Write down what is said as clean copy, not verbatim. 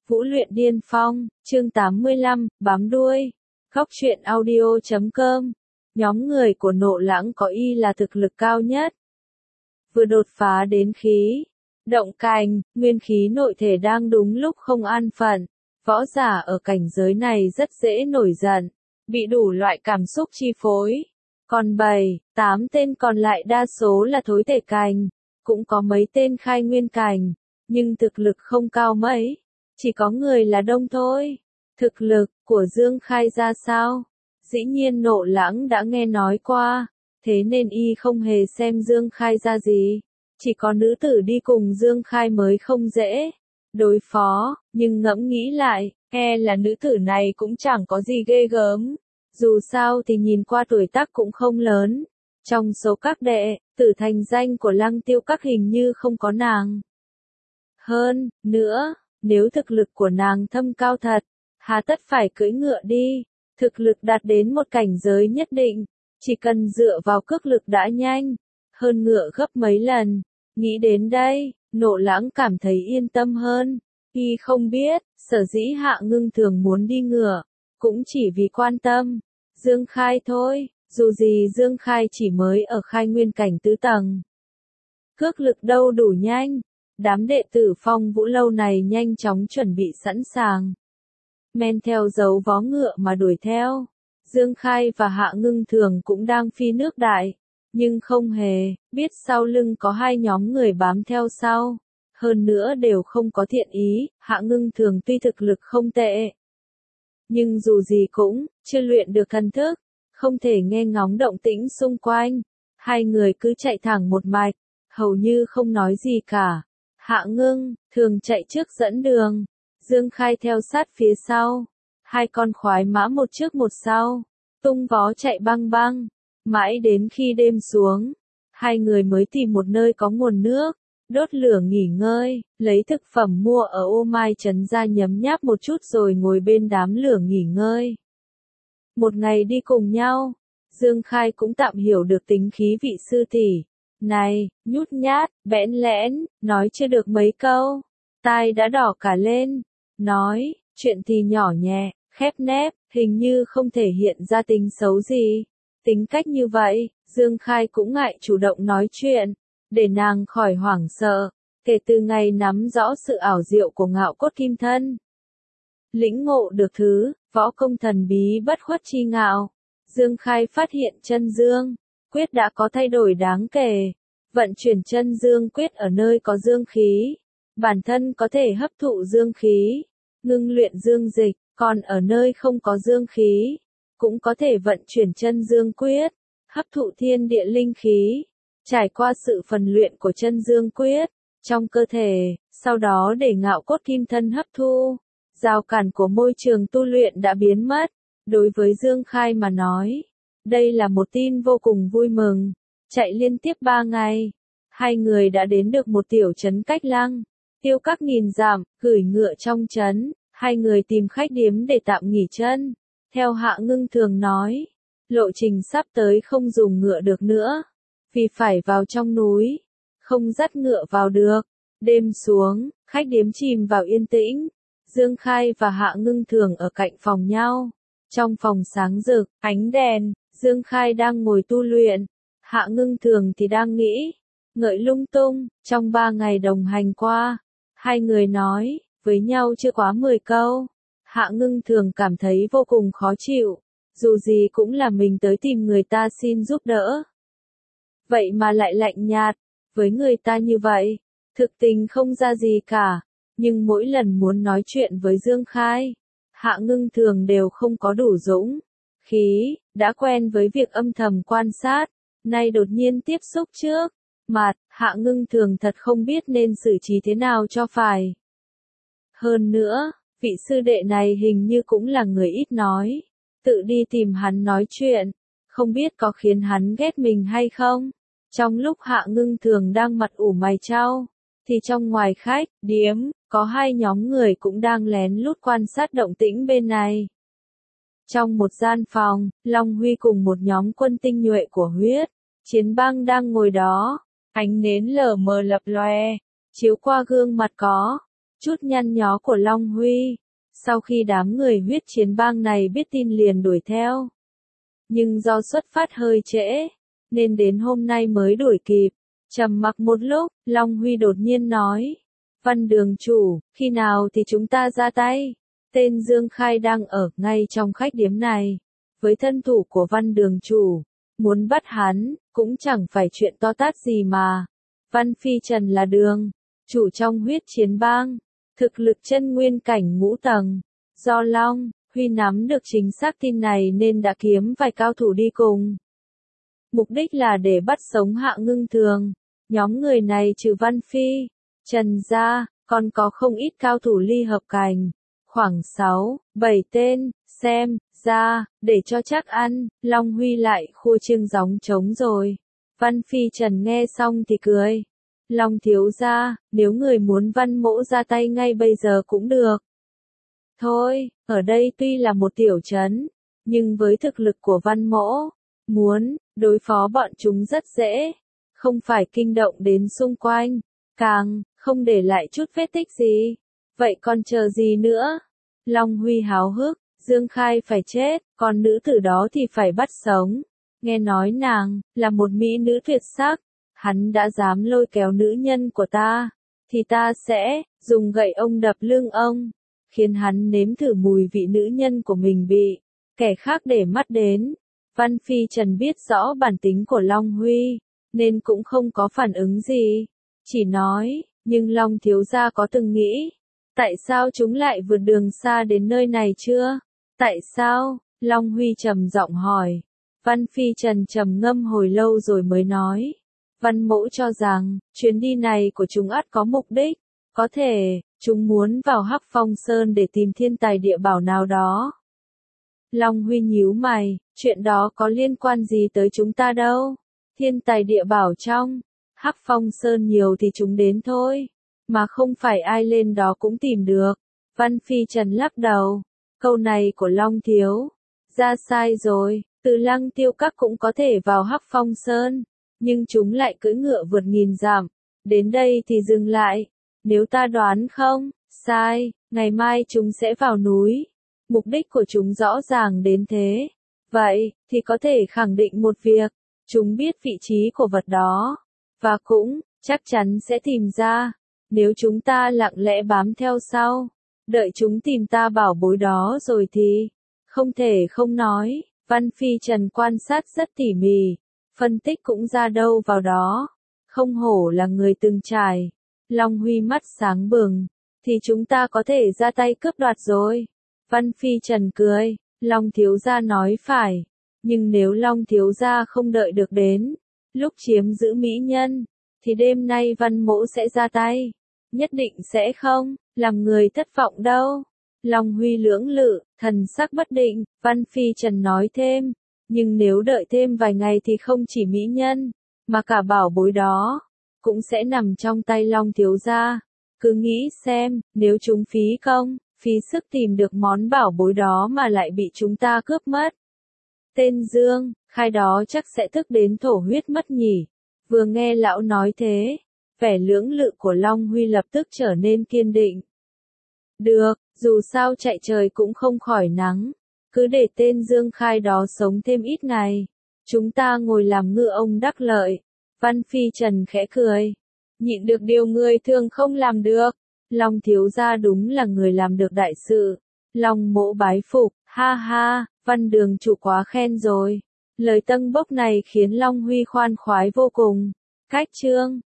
Vũ luyện điên phong, chương 85, bám đuôi. Góc truyện audio.com. Nhóm người của Nộ Lãng có y là thực lực cao nhất. Vừa đột phá đến khí động cành, nguyên khí nội thể đang đúng lúc không an phận. Võ giả ở cảnh giới này rất dễ nổi giận, bị đủ loại cảm xúc chi phối. Còn 7-8 tên còn lại đa số là thối thể cành, cũng có mấy tên khai nguyên cành, nhưng thực lực không cao mấy. Chỉ có người là đông thôi. Thực lực của Dương Khai ra sao? Dĩ nhiên Nộ Lãng đã nghe nói qua, thế nên y không hề xem Dương Khai ra gì. Chỉ có nữ tử đi cùng Dương Khai mới không dễ đối phó, nhưng ngẫm nghĩ lại, là nữ tử này cũng chẳng có gì ghê gớm. Dù sao thì nhìn qua tuổi tác cũng không lớn. Trong số các đệ tử thành danh của Lăng Tiêu Các hình như không có nàng. Hơn nữa, nếu thực lực của nàng thâm cao thật, hà tất phải cưỡi ngựa đi. Thực lực đạt đến một cảnh giới nhất định, chỉ cần dựa vào cước lực đã nhanh hơn ngựa gấp mấy lần. Nghĩ đến đây, Nộ Lãng cảm thấy yên tâm hơn. Y không biết, sở dĩ Hạ Ngưng Thường muốn đi ngựa, cũng chỉ vì quan tâm Dương Khai thôi. Dù gì Dương Khai chỉ mới ở khai nguyên cảnh tứ tầng, cước lực đâu đủ nhanh. Đám đệ tử Phong Vũ lâu này nhanh chóng chuẩn bị sẵn sàng, men theo dấu vó ngựa mà đuổi theo. Dương Khai và Hạ Ngưng Thường cũng đang phi nước đại, nhưng không hề biết sau lưng có hai nhóm người bám theo sau. Hơn nữa đều không có thiện ý. Hạ Ngưng Thường tuy thực lực không tệ, nhưng dù gì cũng chưa luyện được thần thức, không thể nghe ngóng động tĩnh xung quanh. Hai người cứ chạy thẳng một mạch, hầu như không nói gì cả. Hạ Ngưng Thường chạy trước dẫn đường, Dương Khai theo sát phía sau. Hai con khoái mã một trước một sau, tung vó chạy băng băng. Mãi đến khi đêm xuống, hai người mới tìm một nơi có nguồn nước, đốt lửa nghỉ ngơi, lấy thực phẩm mua ở Ô Mai Trấn ra nhấm nháp một chút rồi ngồi bên đám lửa nghỉ ngơi. Một ngày đi cùng nhau, Dương Khai cũng tạm hiểu được tính khí vị sư tỷ này, nhút nhát, bẽn lẽn, nói chưa được mấy câu, tai đã đỏ cả lên. Nói chuyện thì nhỏ nhẹ, khép nép, hình như không thể hiện ra tính xấu gì. Tính cách như vậy, Dương Khai cũng ngại chủ động nói chuyện, để nàng khỏi hoảng sợ. Kể từ ngày nắm rõ sự ảo diệu của Ngạo Cốt Kim Thân, lĩnh ngộ được thứ võ công thần bí bất khuất chi ngạo, Dương Khai phát hiện chân dương quyết đã có thay đổi đáng kể. Vận chuyển chân dương quyết ở nơi có dương khí, bản thân có thể hấp thụ dương khí, ngưng luyện dương dịch. Còn ở nơi không có dương khí, cũng có thể vận chuyển chân dương quyết, hấp thụ thiên địa linh khí. Trải qua sự phần luyện của chân dương quyết trong cơ thể, sau đó để Ngạo Cốt Kim Thân hấp thu, rào cản của môi trường tu luyện đã biến mất. Đối với Dương Khai mà nói, đây là một tin vô cùng vui mừng. Chạy liên tiếp 3 ngày, hai người đã đến được một tiểu trấn cách Lăng Tiêu Các nghìn dặm. Gửi ngựa trong trấn, hai người tìm khách điếm để tạm nghỉ chân. Theo Hạ Ngưng Thường nói, lộ trình sắp tới không dùng ngựa được nữa, vì phải vào trong núi, không dắt ngựa vào được. Đêm xuống, khách điếm chìm vào yên tĩnh. Dương Khai và Hạ Ngưng Thường ở cạnh phòng nhau. Trong phòng sáng rực, ánh đèn, Dương Khai đang ngồi tu luyện, Hạ Ngưng Thường thì đang nghĩ ngợi lung tung. Trong 3 ngày đồng hành qua, hai người nói với nhau chưa quá 10 câu. Hạ Ngưng Thường cảm thấy vô cùng khó chịu, dù gì cũng là mình tới tìm người ta xin giúp đỡ, vậy mà lại lạnh nhạt với người ta như vậy, thực tình không ra gì cả. Nhưng mỗi lần muốn nói chuyện với Dương Khai, Hạ Ngưng Thường đều không có đủ dũng khí. Đã quen với việc âm thầm quan sát, nay đột nhiên tiếp xúc trước mặt, Hạ Ngưng Thường thật không biết nên xử trí thế nào cho phải. Hơn nữa, vị sư đệ này hình như cũng là người ít nói, tự đi tìm hắn nói chuyện, không biết có khiến hắn ghét mình hay không. Trong lúc Hạ Ngưng Thường đang mặt ủ mày chau, thì trong ngoài khách điếm, có hai nhóm người cũng đang lén lút quan sát động tĩnh bên này. Trong một gian phòng, Long Huy cùng một nhóm quân tinh nhuệ của Huyết Chiến Bang đang ngồi đó, ánh nến lờ mờ lập loè, chiếu qua gương mặt có chút nhăn nhó của Long Huy. Sau khi đám người huyết chiến bang này biết tin liền đuổi theo. Nhưng do xuất phát hơi trễ, nên đến hôm nay mới đuổi kịp. Trầm mặc một lúc, Long Huy đột nhiên nói. Văn đường chủ, khi nào thì chúng ta ra tay? Tên Dương Khai đang ở ngay trong khách điếm này. Với thân thủ của Văn đường chủ, muốn bắt hắn, cũng chẳng phải chuyện to tát gì mà. Văn Phi Trần là đường chủ trong huyết chiến bang, thực lực chân nguyên cảnh ngũ tầng. Do Long Huy nắm được chính xác tin này nên đã kiếm vài cao thủ đi cùng. Mục đích là để bắt sống Hạ Ngưng Thường. Nhóm người này trừ Văn Phi Trần ra, còn có không ít cao thủ ly hợp cảnh. Khoảng 6, 7 tên, xem ra, để cho chắc ăn, Long Huy lại khua chiêng gióng trống rồi. Văn Phi Trần nghe xong thì cười. Long thiếu gia, nếu người muốn Văn mỗ ra tay ngay bây giờ cũng được. Thôi, ở đây tuy là một tiểu trấn, nhưng với thực lực của Văn mỗ, muốn đối phó bọn chúng rất dễ, không phải kinh động đến xung quanh, càng không để lại chút vết tích gì. Vậy còn chờ gì nữa? Long Huy háo hức, Dương Khai phải chết, còn nữ tử đó thì phải bắt sống. Nghe nói nàng là một mỹ nữ tuyệt sắc, hắn đã dám lôi kéo nữ nhân của ta, thì ta sẽ dùng gậy ông đập lưng ông, khiến hắn nếm thử mùi vị nữ nhân của mình bị kẻ khác để mắt đến. Văn Phi Trần biết rõ bản tính của Long Huy, nên cũng không có phản ứng gì, chỉ nói, nhưng Long thiếu gia có từng nghĩ, tại sao chúng lại vượt đường xa đến nơi này chưa? Tại sao? Long Huy trầm giọng hỏi. Văn Phi Trần trầm ngâm hồi lâu rồi mới nói. Văn mỗ cho rằng, chuyến đi này của chúng ắt có mục đích, có thể, chúng muốn vào Hắc Phong Sơn để tìm thiên tài địa bảo nào đó. Long Huy nhíu mày, chuyện đó có liên quan gì tới chúng ta đâu? Thiên tài địa bảo trong Hắc Phong Sơn nhiều thì chúng đến thôi, mà không phải ai lên đó cũng tìm được. Văn Phi Trần lắc đầu, câu này của Long thiếu ra sai rồi, từ Lăng Tiêu Các cũng có thể vào Hắc Phong Sơn, nhưng chúng lại cưỡi ngựa vượt nghìn dặm, đến đây thì dừng lại. Nếu ta đoán không sai, ngày mai chúng sẽ vào núi. Mục đích của chúng rõ ràng đến thế. Vậy, thì có thể khẳng định một việc, chúng biết vị trí của vật đó, và cũng chắc chắn sẽ tìm ra. Nếu chúng ta lặng lẽ bám theo sau, đợi chúng tìm ta bảo bối đó rồi thì, không thể không nói, Văn Phi Trần quan sát rất tỉ mỉ, phân tích cũng ra đâu vào đó, không hổ là người từng trải. Long Huy mắt sáng bừng, thì chúng ta có thể ra tay cướp đoạt rồi. Văn Phi Trần cười, Long thiếu gia nói phải, nhưng nếu Long thiếu gia không đợi được đến lúc chiếm giữ mỹ nhân, thì đêm nay Văn mỗ sẽ ra tay, nhất định sẽ không làm người thất vọng đâu. Long Huy lưỡng lự, thần sắc bất định, Văn Phi Trần nói thêm, nhưng nếu đợi thêm vài ngày thì không chỉ mỹ nhân, mà cả bảo bối đó cũng sẽ nằm trong tay Long thiếu gia. Cứ nghĩ xem, nếu chúng phí công, phí sức tìm được món bảo bối đó mà lại bị chúng ta cướp mất. Tên Dương Khai đó chắc sẽ tức đến thổ huyết mất nhỉ. Vừa nghe lão nói thế, vẻ lưỡng lự của Long Huy lập tức trở nên kiên định. Được, dù sao chạy trời cũng không khỏi nắng, cứ để tên Dương Khai đó sống thêm ít ngày, chúng ta ngồi làm ngựa ông đắc lợi. Văn Phi Trần khẽ cười, nhịn được điều người thường không làm được. Long thiếu gia đúng là người làm được đại sự. Long mỗ bái phục, ha ha, Văn đường chủ quá khen rồi. Lời tâng bốc này khiến Long Huy khoan khoái vô cùng. Cách chương